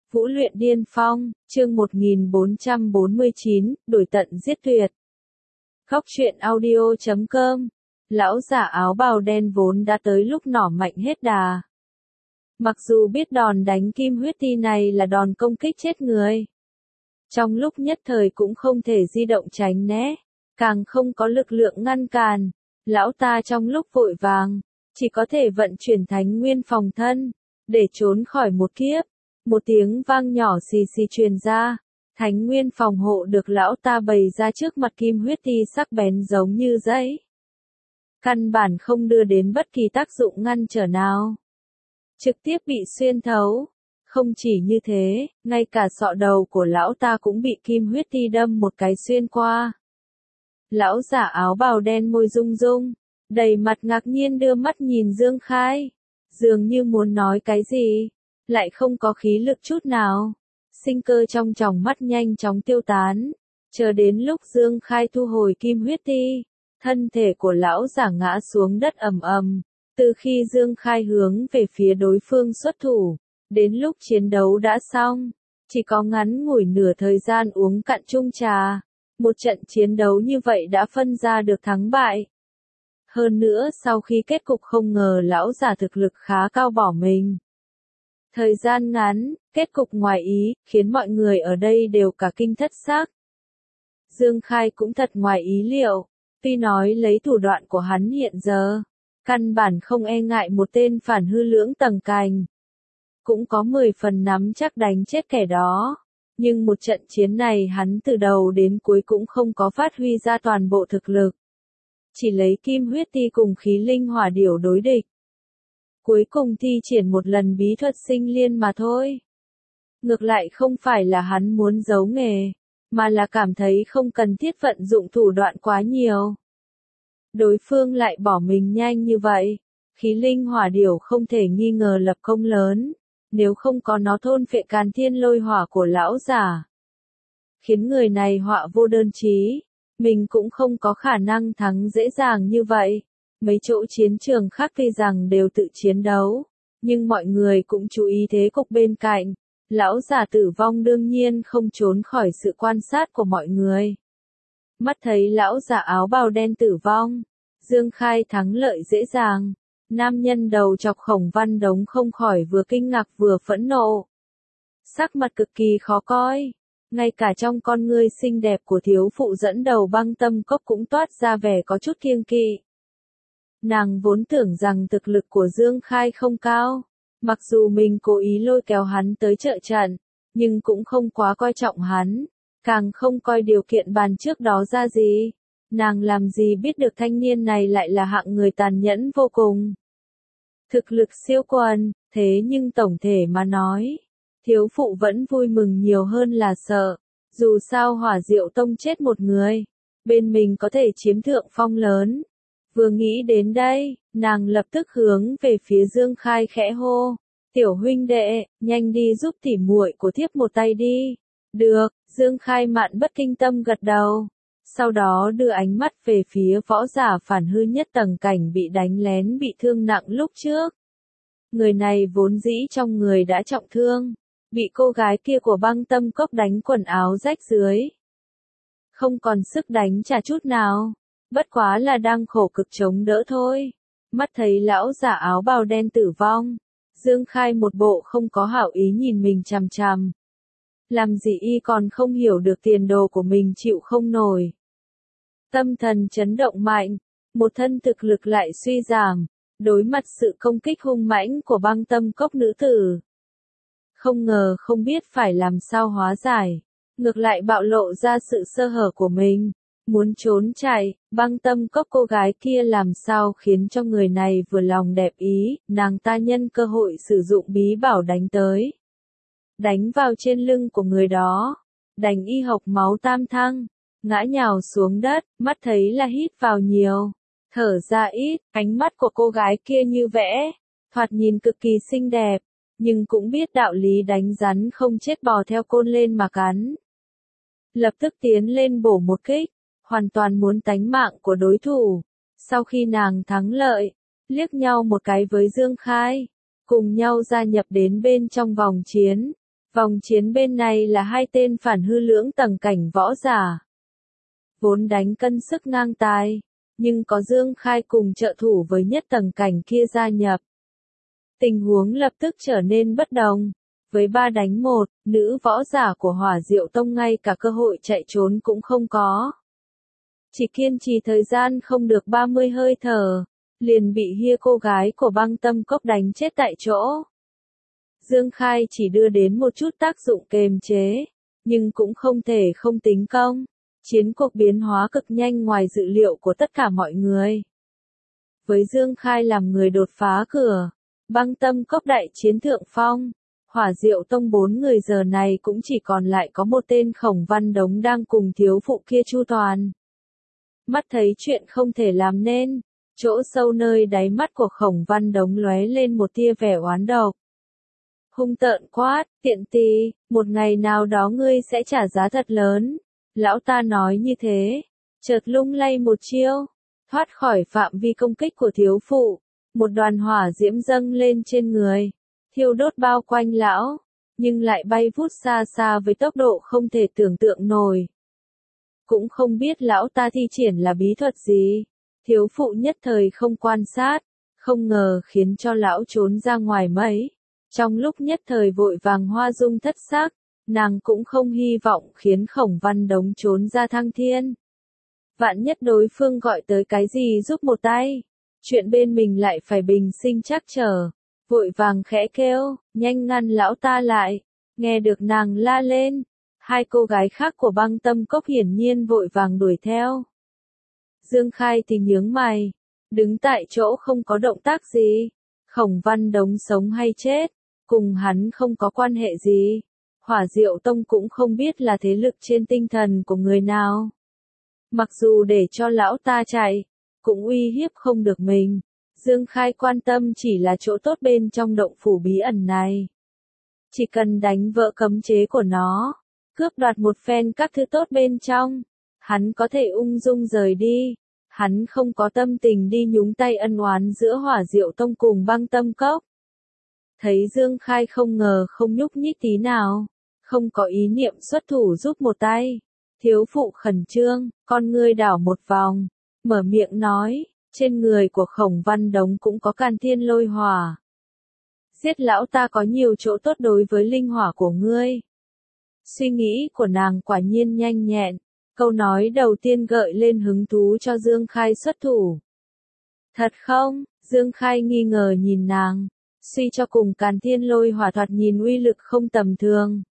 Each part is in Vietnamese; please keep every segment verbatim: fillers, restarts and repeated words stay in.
Vũ luyện điên phong, chương một nghìn bốn trăm bốn mươi chín, đổi tận giết tuyệt. Khóc chuyện audio chấm com. Lão giả áo bào đen vốn đã tới lúc nỏ mạnh hết đà. Mặc dù biết đòn đánh kim huyết ti này là đòn công kích chết người. Trong lúc nhất thời cũng không thể di động tránh né, càng không có lực lượng ngăn cản. Lão ta trong lúc vội vàng, chỉ có thể vận chuyển thánh nguyên phòng thân, để trốn khỏi một kiếp. Một tiếng vang nhỏ xì xì truyền ra, thánh nguyên phòng hộ được lão ta bày ra trước mặt kim huyết ti sắc bén giống như giấy. Căn bản không đưa đến bất kỳ tác dụng ngăn trở nào. Trực tiếp bị xuyên thấu. Không chỉ như thế, ngay cả sọ đầu của lão ta cũng bị kim huyết ti đâm một cái xuyên qua. Lão giả áo bào đen môi rung rung, đầy mặt ngạc nhiên đưa mắt nhìn Dương Khai. Dường như muốn nói cái gì, lại không có khí lực chút nào. Sinh cơ trong tròng mắt nhanh chóng tiêu tán. Chờ đến lúc Dương Khai thu hồi kim huyết ti, thân thể của lão giả ngã xuống đất ầm ầm. Từ khi Dương Khai hướng về phía đối phương xuất thủ, đến lúc chiến đấu đã xong, chỉ có ngắn ngủi nửa thời gian uống cạn chung trà. Một trận chiến đấu như vậy đã phân ra được thắng bại. Hơn nữa sau khi kết cục không ngờ lão giả thực lực khá cao bỏ mình. Thời gian ngắn, kết cục ngoài ý, khiến mọi người ở đây đều cả kinh thất xác. Dương Khai cũng thật ngoài ý liệu, tuy nói lấy thủ đoạn của hắn hiện giờ, căn bản không e ngại một tên phản hư lưỡng tầng cành. Cũng có mười phần nắm chắc đánh chết kẻ đó. Nhưng một trận chiến này hắn từ đầu đến cuối cũng không có phát huy ra toàn bộ thực lực. Chỉ lấy kim huyết ti cùng khí linh hỏa điểu đối địch. Cuối cùng thi triển một lần bí thuật sinh liên mà thôi. Ngược lại không phải là hắn muốn giấu nghề, mà là cảm thấy không cần thiết vận dụng thủ đoạn quá nhiều. Đối phương lại bỏ mình nhanh như vậy. Khí linh hỏa điểu không thể nghi ngờ lập công lớn. Nếu không có nó thôn phệ càn thiên lôi hỏa của lão giả, khiến người này họa vô đơn chí, mình cũng không có khả năng thắng dễ dàng như vậy. Mấy chỗ chiến trường khác tuy rằng đều tự chiến đấu, nhưng mọi người cũng chú ý thế cục bên cạnh. Lão giả tử vong đương nhiên không trốn khỏi sự quan sát của mọi người. Mắt thấy lão giả áo bào đen tử vong, Dương Khai thắng lợi dễ dàng. Nam nhân đầu chọc Khổng Văn Đống không khỏi vừa kinh ngạc vừa phẫn nộ. Sắc mặt cực kỳ khó coi. Ngay cả trong con ngươi xinh đẹp của thiếu phụ dẫn đầu Băng Tâm Cốc cũng toát ra vẻ có chút kiêng kỵ. Nàng vốn tưởng rằng thực lực của Dương Khai không cao. Mặc dù mình cố ý lôi kéo hắn tới trợ trận, nhưng cũng không quá coi trọng hắn. Càng không coi điều kiện bàn trước đó ra gì. Nàng làm gì biết được thanh niên này lại là hạng người tàn nhẫn vô cùng. Thực lực siêu quần, thế nhưng tổng thể mà nói, thiếu phụ vẫn vui mừng nhiều hơn là sợ. Dù sao Hỏa Diệu Tông chết một người, bên mình có thể chiếm thượng phong lớn. Vừa nghĩ đến đây, nàng lập tức hướng về phía Dương Khai khẽ hô. Tiểu huynh đệ, nhanh đi giúp tỉ muội của thiếp một tay đi. Được, Dương Khai mạn bất kinh tâm gật đầu. Sau đó đưa ánh mắt về phía võ giả phản hư nhất tầng cảnh bị đánh lén bị thương nặng lúc trước. Người này vốn dĩ trong người đã trọng thương, bị cô gái kia của Băng Tâm Cốc đánh quần áo rách dưới. Không còn sức đánh trả chút nào, bất quá là đang khổ cực chống đỡ thôi. Mắt thấy lão giả áo bào đen tử vong, Dương Khai một bộ không có hảo ý nhìn mình chằm chằm. Làm gì y còn không hiểu được tiền đồ của mình chịu không nổi. Tâm thần chấn động mạnh, một thân thực lực lại suy giảm, đối mặt sự công kích hung mãnh của Băng Tâm Cốc nữ tử. Không ngờ không biết phải làm sao hóa giải, ngược lại bạo lộ ra sự sơ hở của mình, muốn trốn chạy. Băng Tâm Cốc cô gái kia làm sao khiến cho người này vừa lòng đẹp ý, nàng ta nhân cơ hội sử dụng bí bảo đánh tới. Đánh vào trên lưng của người đó, đánh y hộc máu tam thăng. Ngã nhào xuống đất, mắt thấy là hít vào nhiều, thở ra ít. Ánh mắt của cô gái kia như vẽ, thoạt nhìn cực kỳ xinh đẹp, nhưng cũng biết đạo lý đánh rắn không chết bò theo côn lên mà cắn. Lập tức tiến lên bổ một kích, hoàn toàn muốn tánh mạng của đối thủ. Sau khi nàng thắng lợi, liếc nhau một cái với Dương Khai, cùng nhau gia nhập đến bên trong vòng chiến. Vòng chiến bên này là hai tên phản hư lưỡng tầng cảnh võ giả. Vốn đánh cân sức ngang tài, nhưng có Dương Khai cùng trợ thủ với nhất tầng cảnh kia gia nhập. Tình huống lập tức trở nên bất đồng. Với ba đánh một, nữ võ giả của Hỏa Diệu Tông ngay cả cơ hội chạy trốn cũng không có. Chỉ kiên trì thời gian không được ba mươi hơi thở, liền bị hia cô gái của Băng Tâm Cốc đánh chết tại chỗ. Dương Khai chỉ đưa đến một chút tác dụng kềm chế, nhưng cũng không thể không tính công. Chiến cuộc biến hóa cực nhanh ngoài dự liệu của tất cả mọi người. Với Dương Khai làm người đột phá cửa, Băng Tâm Cốc đại chiến thượng phong, Hỏa Diệu Tông bốn người giờ này cũng chỉ còn lại có một tên Khổng Văn Đống đang cùng thiếu phụ kia chu toàn. Mắt thấy chuyện không thể làm nên, chỗ sâu nơi đáy mắt của Khổng Văn Đống lóe lên một tia vẻ oán độc. Hung tợn quát, tiện tì, một ngày nào đó ngươi sẽ trả giá thật lớn. Lão ta nói như thế, chợt lung lay một chiêu, thoát khỏi phạm vi công kích của thiếu phụ, một đoàn hỏa diễm dâng lên trên người, thiêu đốt bao quanh lão, nhưng lại bay vút xa xa với tốc độ không thể tưởng tượng nổi. Cũng không biết lão ta thi triển là bí thuật gì, thiếu phụ nhất thời không quan sát, không ngờ khiến cho lão trốn ra ngoài mấy. Trong lúc nhất thời vội vàng hoa dung thất sắc, nàng cũng không hy vọng khiến Khổng Văn Đống trốn ra thăng thiên. Vạn nhất đối phương gọi tới cái gì giúp một tay, chuyện bên mình lại phải bình sinh trắc trở, vội vàng khẽ kêu, nhanh ngăn lão ta lại, nghe được nàng la lên. Hai cô gái khác của Băng Tâm Cốc hiển nhiên vội vàng đuổi theo. Dương Khai thì nhướng mày, đứng tại chỗ không có động tác gì. Khổng Văn Đống sống hay chết, cùng hắn không có quan hệ gì. Hỏa Diệu Tông cũng không biết là thế lực trên tinh thần của người nào. Mặc dù để cho lão ta chạy, cũng uy hiếp không được mình. Dương Khai quan tâm chỉ là chỗ tốt bên trong động phủ bí ẩn này. Chỉ cần đánh vỡ cấm chế của nó, cướp đoạt một phen các thứ tốt bên trong, hắn có thể ung dung rời đi. Hắn không có tâm tình đi nhúng tay ân oán giữa Hỏa Diệu Tông cùng Băng Tâm Cốc. Thấy Dương Khai không ngờ không nhúc nhích tí nào, không có ý niệm xuất thủ giúp một tay. Thiếu phụ khẩn trương, con ngươi đảo một vòng, mở miệng nói, trên người của Khổng Văn Đống cũng có Càn Thiên Lôi Hỏa. Giết lão ta có nhiều chỗ tốt đối với linh hỏa của ngươi. Suy nghĩ của nàng quả nhiên nhanh nhẹn, câu nói đầu tiên gợi lên hứng thú cho Dương Khai xuất thủ. Thật không? Dương Khai nghi ngờ nhìn nàng, suy cho cùng Càn Thiên Lôi Hỏa thoạt nhìn uy lực không tầm thường.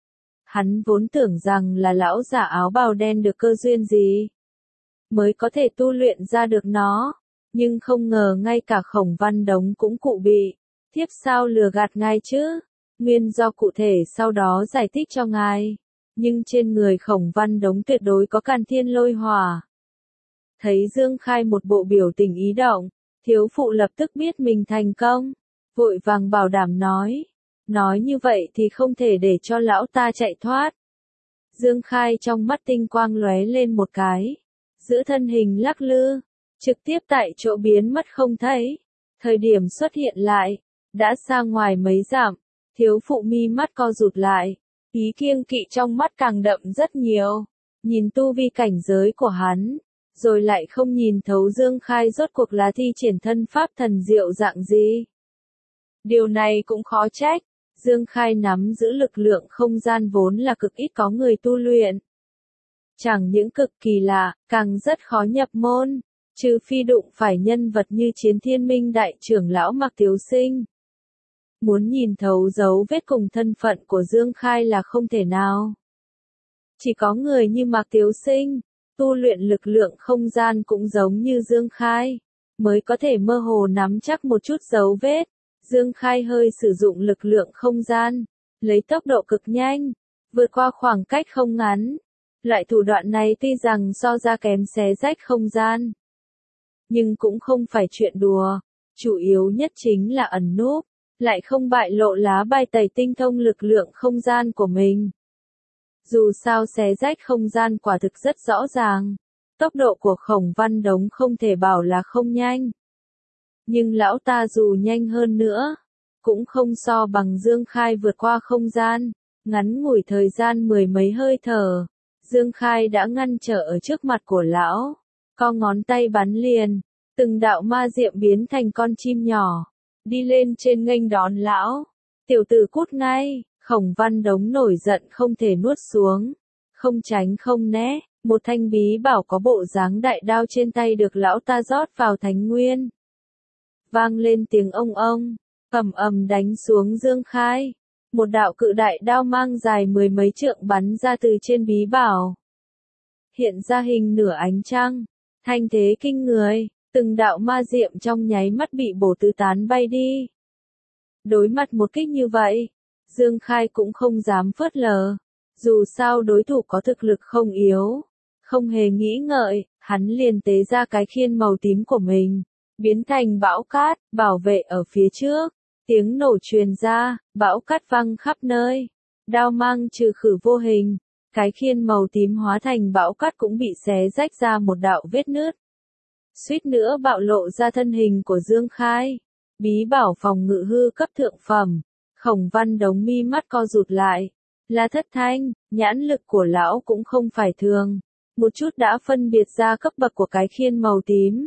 Hắn vốn tưởng rằng là lão giả áo bào đen được cơ duyên gì mới có thể tu luyện ra được nó, nhưng không ngờ ngay cả Khổng Văn Đống cũng cụ bị. Tiếp sao lừa gạt ngài chứ? Nguyên do cụ thể sau đó giải thích cho ngài. Nhưng trên người Khổng Văn Đống tuyệt đối có Càn Thiên Lôi Hỏa. Thấy Dương Khai một bộ biểu tình ý động, thiếu phụ lập tức biết mình thành công, vội vàng bảo đảm nói. Nói như vậy thì không thể để cho lão ta chạy thoát. Dương Khai trong mắt tinh quang lóe lên một cái, giữ thân hình lắc lư, trực tiếp tại chỗ biến mất không thấy. Thời điểm xuất hiện lại, đã xa ngoài mấy dặm, thiếu phụ mi mắt co rụt lại, ý kiêng kỵ trong mắt càng đậm rất nhiều. Nhìn tu vi cảnh giới của hắn, rồi lại không nhìn thấu Dương Khai rốt cuộc là thi triển thân pháp thần diệu dạng gì. Điều này cũng khó trách. Dương Khai nắm giữ lực lượng không gian vốn là cực ít có người tu luyện. Chẳng những cực kỳ lạ, càng rất khó nhập môn, trừ phi đụng phải nhân vật như Chiến Thiên Minh đại trưởng lão Mạc Tiếu Sinh. Muốn nhìn thấu dấu vết cùng thân phận của Dương Khai là không thể nào. Chỉ có người như Mạc Tiếu Sinh, tu luyện lực lượng không gian cũng giống như Dương Khai, mới có thể mơ hồ nắm chắc một chút dấu vết. Dương Khai hơi sử dụng lực lượng không gian, lấy tốc độ cực nhanh, vượt qua khoảng cách không ngắn. Loại thủ đoạn này tuy rằng so ra kém xé rách không gian, nhưng cũng không phải chuyện đùa, chủ yếu nhất chính là ẩn núp, lại không bại lộ lá bài tẩy tinh thông lực lượng không gian của mình. Dù sao xé rách không gian quả thực rất rõ ràng, tốc độ của Khổng Văn Đống không thể bảo là không nhanh. Nhưng lão ta dù nhanh hơn nữa, cũng không so bằng Dương Khai vượt qua không gian. Ngắn ngủi thời gian mười mấy hơi thở, Dương Khai đã ngăn trở ở trước mặt của lão, co ngón tay bắn liền, từng đạo ma diệm biến thành con chim nhỏ, đi lên trên nghênh đón lão. Tiểu tử cút ngay, Khổng Văn Đống nổi giận không thể nuốt xuống, không tránh không né, một thanh bí bảo có bộ dáng đại đao trên tay được lão ta rót vào thánh nguyên. Vang lên tiếng ông ông, ầm ầm đánh xuống Dương Khai. Một đạo cự đại đao mang dài mười mấy trượng bắn ra từ trên bí bảo. Hiện ra hình nửa ánh trăng, thanh thế kinh người, từng đạo ma diệm trong nháy mắt bị bổ tứ tán bay đi. Đối mặt một kích như vậy, Dương Khai cũng không dám phớt lờ, dù sao đối thủ có thực lực không yếu. Không hề nghĩ ngợi, hắn liền tế ra cái khiên màu tím của mình, biến thành bão cát, bảo vệ ở phía trước. Tiếng nổ truyền ra, bão cát văng khắp nơi, đao mang trừ khử vô hình, cái khiên màu tím hóa thành bão cát cũng bị xé rách ra một đạo vết nứt. Suýt nữa bạo lộ ra thân hình của Dương Khai, bí bảo phòng ngự hư cấp thượng phẩm. Khổng Văn Đống mi mắt co rụt lại, là Thất Thanh, nhãn lực của lão cũng không phải thường, một chút đã phân biệt ra cấp bậc của cái khiên màu tím.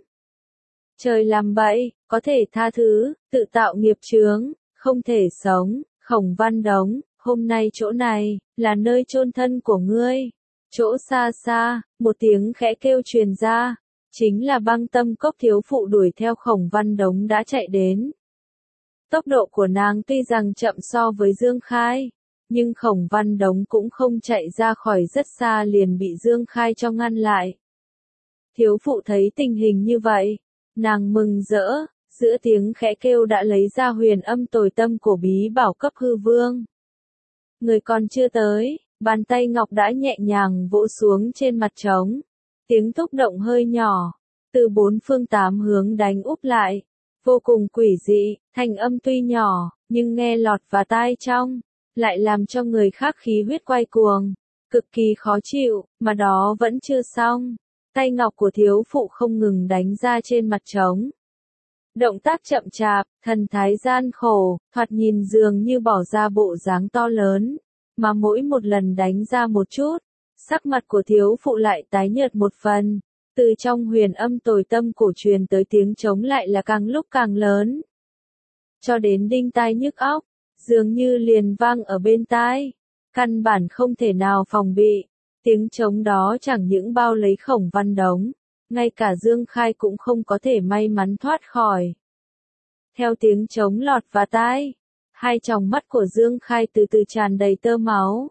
Trời làm bậy, có thể tha thứ, tự tạo nghiệp chướng, không thể sống. Khổng Văn Đống, hôm nay chỗ này, là nơi chôn thân của ngươi. Chỗ xa xa, một tiếng khẽ kêu truyền ra, chính là Băng Tâm Cốc thiếu phụ đuổi theo Khổng Văn Đống đã chạy đến. Tốc độ của nàng tuy rằng chậm so với Dương Khai, nhưng Khổng Văn Đống cũng không chạy ra khỏi rất xa liền bị Dương Khai cho ngăn lại. Thiếu phụ thấy tình hình như vậy, nàng mừng rỡ, giữa tiếng khẽ kêu đã lấy ra huyền âm tồi tâm của bí bảo cấp hư vương. Người còn chưa tới, bàn tay ngọc đã nhẹ nhàng vỗ xuống trên mặt trống. Tiếng thúc động hơi nhỏ, từ bốn phương tám hướng đánh úp lại. Vô cùng quỷ dị, thanh âm tuy nhỏ, nhưng nghe lọt vào tai trong, lại làm cho người khác khí huyết quay cuồng, cực kỳ khó chịu, mà đó vẫn chưa xong. Tay ngọc của thiếu phụ không ngừng đánh ra trên mặt trống. Động tác chậm chạp, thần thái gian khổ, thoạt nhìn dường như bỏ ra bộ dáng to lớn, mà mỗi một lần đánh ra một chút, sắc mặt của thiếu phụ lại tái nhợt một phần. Từ trong huyền âm tồi tâm cổ truyền tới tiếng trống lại là càng lúc càng lớn. Cho đến đinh tai nhức óc, dường như liền vang ở bên tai. Căn bản không thể nào phòng bị. Tiếng trống đó chẳng những bao lấy Khổng Văn Đống, ngay cả Dương Khai cũng không có thể may mắn thoát khỏi. Theo tiếng trống lọt vào tai, hai tròng mắt của Dương Khai từ từ tràn đầy tơ máu.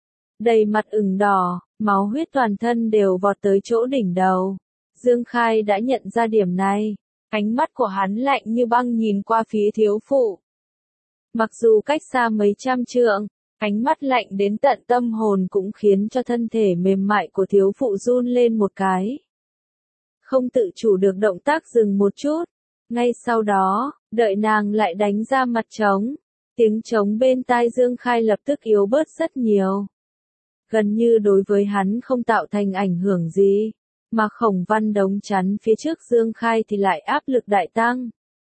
Đầy mặt ửng đỏ, máu huyết toàn thân đều vọt tới chỗ đỉnh đầu. Dương Khai đã nhận ra điểm này, ánh mắt của hắn lạnh như băng nhìn qua phía thiếu phụ. Mặc dù cách xa mấy trăm trượng, ánh mắt lạnh đến tận tâm hồn cũng khiến cho thân thể mềm mại của thiếu phụ run lên một cái. Không tự chủ được động tác dừng một chút, ngay sau đó, đợi nàng lại đánh ra mặt trống, tiếng trống bên tai Dương Khai lập tức yếu bớt rất nhiều. Gần như đối với hắn không tạo thành ảnh hưởng gì, mà Khổng Văn Đống chắn phía trước Dương Khai thì lại áp lực đại tăng.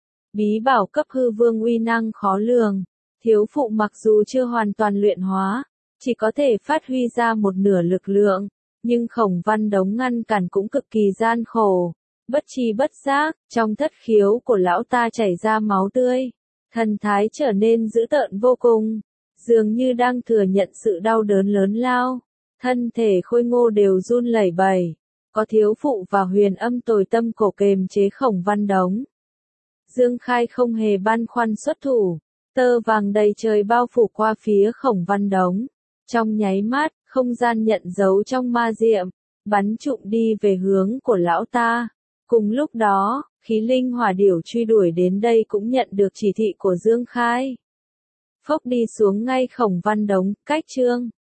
Bí bảo cấp hư vương uy năng khó lường, thiếu phụ mặc dù chưa hoàn toàn luyện hóa, chỉ có thể phát huy ra một nửa lực lượng, nhưng Khổng Văn Đống ngăn cản cũng cực kỳ gian khổ. Bất chi bất giác, trong thất khiếu của lão ta chảy ra máu tươi, thần thái trở nên dữ tợn vô cùng, dường như đang thừa nhận sự đau đớn lớn lao, thân thể khôi ngô đều run lẩy bẩy, có thiếu phụ và huyền âm tồi tâm cổ kềm chế Khổng Văn Đống. Dương Khai không hề băn khoăn xuất thủ, tơ vàng đầy trời bao phủ qua phía Khổng Văn Đống, trong nháy mắt, không gian nhận dấu trong ma diệm, bắn trụm đi về hướng của lão ta. Cùng lúc đó, khí linh hỏa điểu truy đuổi đến đây cũng nhận được chỉ thị của Dương Khai. Phốc đi xuống ngay Khổng Văn Đống, cách chương.